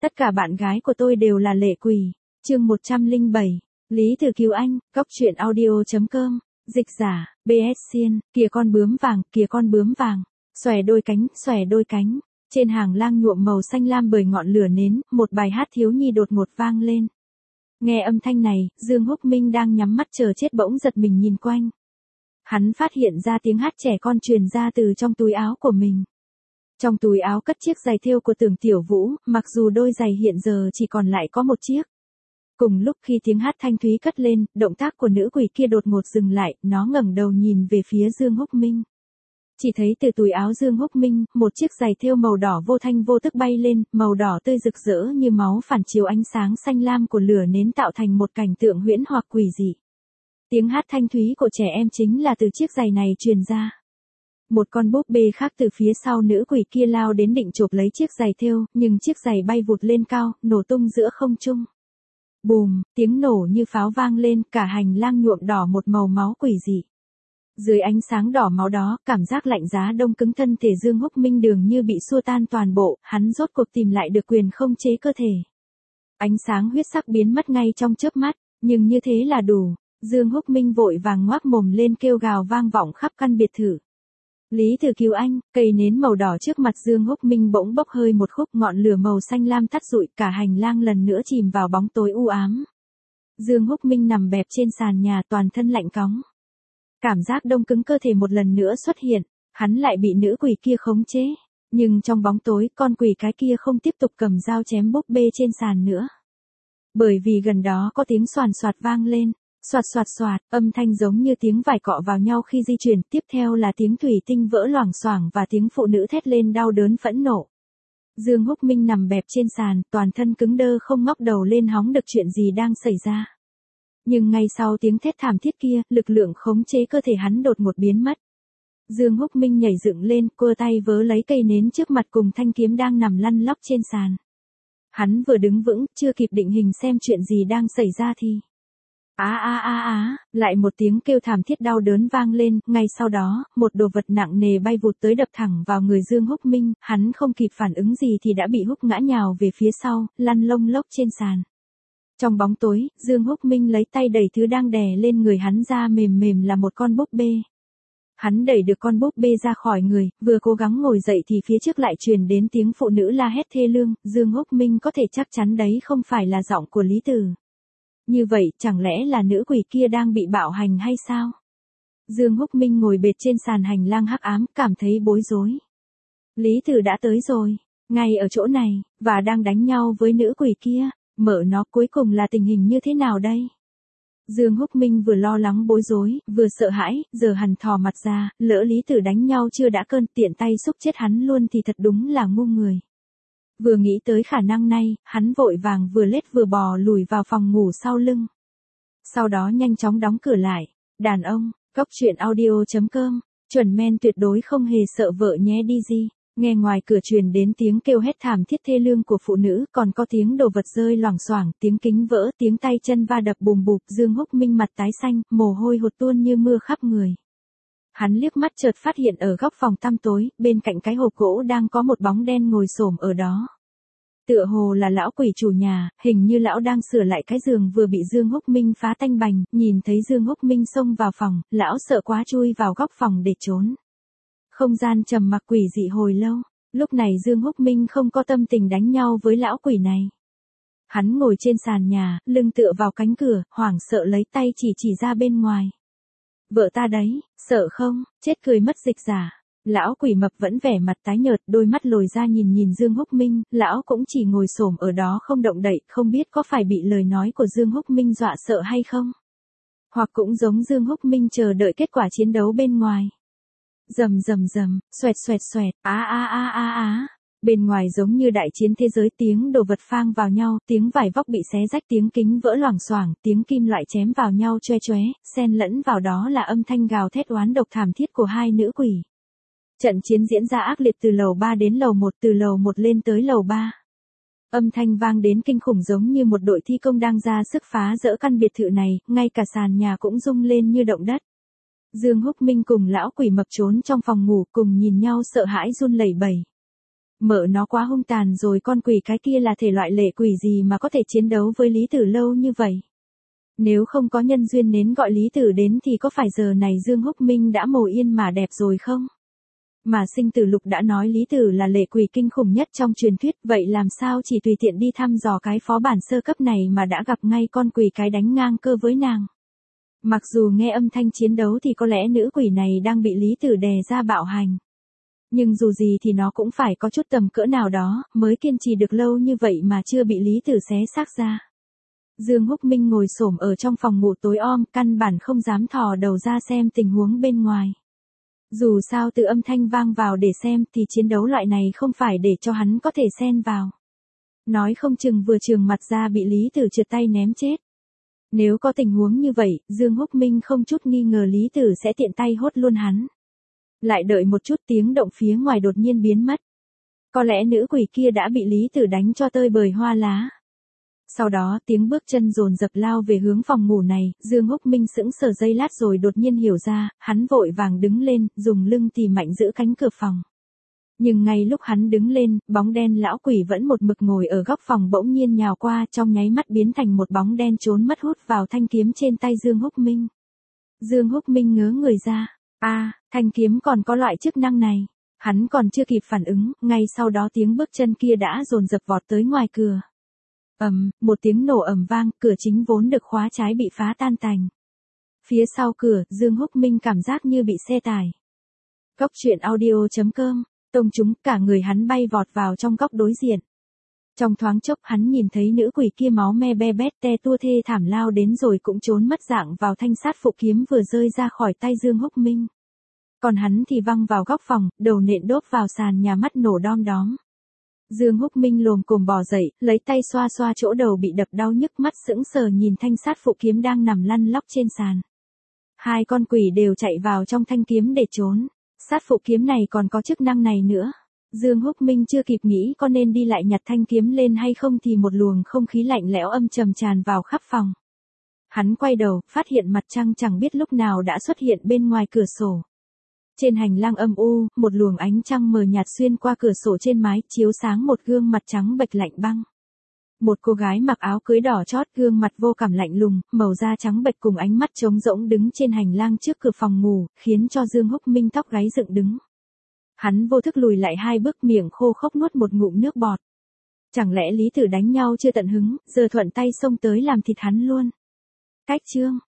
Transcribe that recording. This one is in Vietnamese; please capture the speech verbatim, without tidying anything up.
Tất cả bạn gái của tôi đều là lệ quỷ. Chương một trăm lẻ bảy. Lý Từ cứu anh, góc truyện audio chấm com. Dịch giả, bê ét Xiên, kìa con bướm vàng, kìa con bướm vàng. Xòe đôi cánh, xòe đôi cánh. Trên hàng lang nhuộm màu xanh lam bởi ngọn lửa nến, một bài hát thiếu nhi đột ngột vang lên. Nghe âm thanh này, Dương Húc Minh đang nhắm mắt chờ chết bỗng giật mình nhìn quanh. Hắn phát hiện ra tiếng hát trẻ con truyền ra từ trong túi áo của mình. Trong túi áo cất chiếc giày thêu của Tưởng Tiểu Vũ, mặc dù đôi giày hiện giờ chỉ còn lại có một chiếc. Cùng lúc khi tiếng hát thanh thúy cất lên, động tác của nữ quỷ kia đột ngột dừng lại, nó ngẩng đầu nhìn về phía Dương Húc Minh. Chỉ thấy từ túi áo Dương Húc Minh, một chiếc giày thêu màu đỏ vô thanh vô tức bay lên, màu đỏ tươi rực rỡ như máu phản chiếu ánh sáng xanh lam của lửa nến tạo thành một cảnh tượng huyễn hoặc quỷ dị. Tiếng hát thanh thúy của trẻ em chính là từ chiếc giày này truyền ra. Một con búp bê khác từ phía sau nữ quỷ kia lao đến định chộp lấy chiếc giày thêu, nhưng chiếc giày bay vụt lên cao, nổ tung giữa không trung. Bùm, tiếng nổ như pháo vang lên, cả hành lang nhuộm đỏ một màu máu quỷ dị. Dưới ánh sáng đỏ máu đó, cảm giác lạnh giá đông cứng thân thể Dương Húc Minh dường như bị xua tan toàn bộ, hắn rốt cuộc tìm lại được quyền không chế cơ thể. Ánh sáng huyết sắc biến mất ngay trong chớp mắt, nhưng như thế là đủ. Dương Húc Minh vội vàng ngoác mồm lên kêu gào vang vọng khắp căn biệt thự. Lý Từ cứu anh, cây nến màu đỏ trước mặt Dương Húc Minh bỗng bốc hơi một khúc, ngọn lửa màu xanh lam tắt rụi, cả hành lang lần nữa chìm vào bóng tối u ám. Dương Húc Minh nằm bẹp trên sàn nhà, toàn thân lạnh cóng. Cảm giác đông cứng cơ thể một lần nữa xuất hiện, hắn lại bị nữ quỷ kia khống chế. Nhưng trong bóng tối, con quỷ cái kia không tiếp tục cầm dao chém búp bê trên sàn nữa. Bởi vì gần đó có tiếng xoàn xoạt vang lên. Xoạt xoạt xoạt, âm thanh giống như tiếng vải cọ vào nhau khi di chuyển, tiếp theo là tiếng thủy tinh vỡ loảng xoảng và tiếng phụ nữ thét lên đau đớn phẫn nộ. Dương Húc Minh nằm bẹp trên sàn, toàn thân cứng đơ không ngóc đầu lên hóng được chuyện gì đang xảy ra. Nhưng ngay sau tiếng thét thảm thiết kia, lực lượng khống chế cơ thể hắn đột ngột biến mất. Dương Húc Minh nhảy dựng lên, cua tay vớ lấy cây nến trước mặt cùng thanh kiếm đang nằm lăn lóc trên sàn. Hắn vừa đứng vững, chưa kịp định hình xem chuyện gì đang xảy ra thì... Á á á á, lại một tiếng kêu thảm thiết đau đớn vang lên, ngay sau đó, một đồ vật nặng nề bay vụt tới đập thẳng vào người Dương Húc Minh, hắn không kịp phản ứng gì thì đã bị húc ngã nhào về phía sau, lăn lông lốc trên sàn. Trong bóng tối, Dương Húc Minh lấy tay đẩy thứ đang đè lên người hắn ra, mềm mềm là một con búp bê. Hắn đẩy được con búp bê ra khỏi người, vừa cố gắng ngồi dậy thì phía trước lại truyền đến tiếng phụ nữ la hét thê lương, Dương Húc Minh có thể chắc chắn đấy không phải là giọng của Lý Từ. Như vậy, chẳng lẽ là nữ quỷ kia đang bị bạo hành hay sao? Dương Húc Minh ngồi bệt trên sàn hành lang hắc ám, cảm thấy bối rối. Lý Từ đã tới rồi, ngay ở chỗ này, và đang đánh nhau với nữ quỷ kia, mở nó cuối cùng là tình hình như thế nào đây? Dương Húc Minh vừa lo lắng bối rối, vừa sợ hãi, giờ hằn thò mặt ra, lỡ Lý Từ đánh nhau chưa đã cơn, tiện tay xúc chết hắn luôn thì thật đúng là ngu người. Vừa nghĩ tới khả năng này, hắn vội vàng vừa lết vừa bò lùi vào phòng ngủ sau lưng. Sau đó nhanh chóng đóng cửa lại. Đàn ông, góc truyện audio chấm com, chuẩn men tuyệt đối không hề sợ vợ nhé đi gì. Nghe ngoài cửa truyền đến tiếng kêu hét thảm thiết thê lương của phụ nữ, còn có tiếng đồ vật rơi loảng xoảng, tiếng kính vỡ, tiếng tay chân va đập bùm bụp. Dương Húc Minh mặt tái xanh, mồ hôi hột tuôn như mưa khắp người. Hắn liếc mắt chợt phát hiện ở góc phòng tăm tối, bên cạnh cái hộp gỗ đang có một bóng đen ngồi xổm ở đó. Tựa hồ là lão quỷ chủ nhà, hình như lão đang sửa lại cái giường vừa bị Dương Húc Minh phá tanh bành, nhìn thấy Dương Húc Minh xông vào phòng, lão sợ quá chui vào góc phòng để trốn. Không gian trầm mặc quỷ dị hồi lâu, lúc này Dương Húc Minh không có tâm tình đánh nhau với lão quỷ này. Hắn ngồi trên sàn nhà, lưng tựa vào cánh cửa, hoảng sợ lấy tay chỉ chỉ ra bên ngoài. Vợ ta đấy, sợ không, chết cười mất dịch giả. Lão quỷ mập vẫn vẻ mặt tái nhợt, đôi mắt lồi ra nhìn nhìn Dương Húc Minh, lão cũng chỉ ngồi xổm ở đó không động đậy, không biết có phải bị lời nói của Dương Húc Minh dọa sợ hay không. Hoặc cũng giống Dương Húc Minh chờ đợi kết quả chiến đấu bên ngoài. Rầm rầm rầm, xoẹt xoẹt xoẹt, á á á á á. Bên ngoài giống như đại chiến thế giới, tiếng đồ vật phang vào nhau, tiếng vải vóc bị xé rách, tiếng kính vỡ loảng xoảng, tiếng kim loại chém vào nhau choe choé, xen lẫn vào đó là âm thanh gào thét oán độc thảm thiết của hai nữ quỷ. Trận chiến diễn ra ác liệt từ lầu ba đến lầu một, từ lầu một lên tới lầu ba. Âm thanh vang đến kinh khủng giống như một đội thi công đang ra sức phá dỡ căn biệt thự này, ngay cả sàn nhà cũng rung lên như động đất. Dương Húc Minh cùng lão quỷ mập trốn trong phòng ngủ cùng nhìn nhau sợ hãi run lẩy bẩy. Mợ nó quá hung tàn rồi, con quỷ cái kia là thể loại lệ quỷ gì mà có thể chiến đấu với Lý Tử lâu như vậy. Nếu không có nhân duyên nến gọi Lý Tử đến thì có phải giờ này Dương Húc Minh đã mồ yên mà đẹp rồi không? Mà Sinh Tử Lục đã nói Lý Tử là lệ quỷ kinh khủng nhất trong truyền thuyết, vậy làm sao chỉ tùy tiện đi thăm dò cái phó bản sơ cấp này mà đã gặp ngay con quỷ cái đánh ngang cơ với nàng. Mặc dù nghe âm thanh chiến đấu thì có lẽ nữ quỷ này đang bị Lý Tử đè ra bạo hành. Nhưng dù gì thì nó cũng phải có chút tầm cỡ nào đó, mới kiên trì được lâu như vậy mà chưa bị Lý Tử xé xác ra. Dương Húc Minh ngồi xổm ở trong phòng ngủ tối om, căn bản không dám thò đầu ra xem tình huống bên ngoài. Dù sao từ âm thanh vang vào để xem thì chiến đấu loại này không phải để cho hắn có thể xen vào. Nói không chừng vừa trường mặt ra bị Lý Tử trượt tay ném chết. Nếu có tình huống như vậy, Dương Húc Minh không chút nghi ngờ Lý Tử sẽ tiện tay hốt luôn hắn. Lại đợi một chút, tiếng động phía ngoài đột nhiên biến mất. Có lẽ nữ quỷ kia đã bị Lý Tử đánh cho tơi bời hoa lá. Sau đó tiếng bước chân dồn dập lao về hướng phòng ngủ này, Dương Húc Minh sững sờ giây lát rồi đột nhiên hiểu ra, hắn vội vàng đứng lên, dùng lưng tì mạnh giữ cánh cửa phòng. Nhưng ngay lúc hắn đứng lên, bóng đen lão quỷ vẫn một mực ngồi ở góc phòng bỗng nhiên nhào qua, trong nháy mắt biến thành một bóng đen trốn mất hút vào thanh kiếm trên tay Dương Húc Minh. Dương Húc Minh ngớ người ra, a, à, thanh kiếm còn có loại chức năng này. Hắn còn chưa kịp phản ứng, ngay sau đó tiếng bước chân kia đã dồn dập vọt tới ngoài cửa. Ầm, um, một tiếng nổ ầm vang, cửa chính vốn được khóa trái bị phá tan tành. Phía sau cửa, Dương Húc Minh cảm giác như bị xe tải. Góc truyện audio chấm com, tông chúng, cả người hắn bay vọt vào trong góc đối diện. Trong thoáng chốc hắn nhìn thấy nữ quỷ kia máu me be bét te tua thê thảm lao đến rồi cũng trốn mất dạng vào thanh sát phụ kiếm vừa rơi ra khỏi tay Dương Húc Minh. Còn hắn thì văng vào góc phòng, đầu nện đốp vào sàn nhà, mắt nổ đom đóm. Dương Húc Minh lồm cồm bò dậy, lấy tay xoa xoa chỗ đầu bị đập đau nhức, mắt sững sờ nhìn thanh sát phụ kiếm đang nằm lăn lóc trên sàn. Hai con quỷ đều chạy vào trong thanh kiếm để trốn. Sát phụ kiếm này còn có chức năng này nữa. Dương Húc Minh chưa kịp nghĩ có nên đi lại nhặt thanh kiếm lên hay không thì một luồng không khí lạnh lẽo âm trầm tràn vào khắp phòng. Hắn quay đầu, phát hiện mặt trăng chẳng biết lúc nào đã xuất hiện bên ngoài cửa sổ. Trên hành lang âm u, một luồng ánh trăng mờ nhạt xuyên qua cửa sổ trên mái, chiếu sáng một gương mặt trắng bệch lạnh băng. Một cô gái mặc áo cưới đỏ chót, gương mặt vô cảm lạnh lùng, màu da trắng bệch cùng ánh mắt trống rỗng đứng trên hành lang trước cửa phòng ngủ, khiến cho Dương Húc Minh tóc gáy dựng đứng. Hắn vô thức lùi lại hai bước, miệng khô khốc nuốt một ngụm nước bọt. Chẳng lẽ Lý Tử đánh nhau chưa tận hứng, giờ thuận tay xông tới làm thịt hắn luôn. Cách chương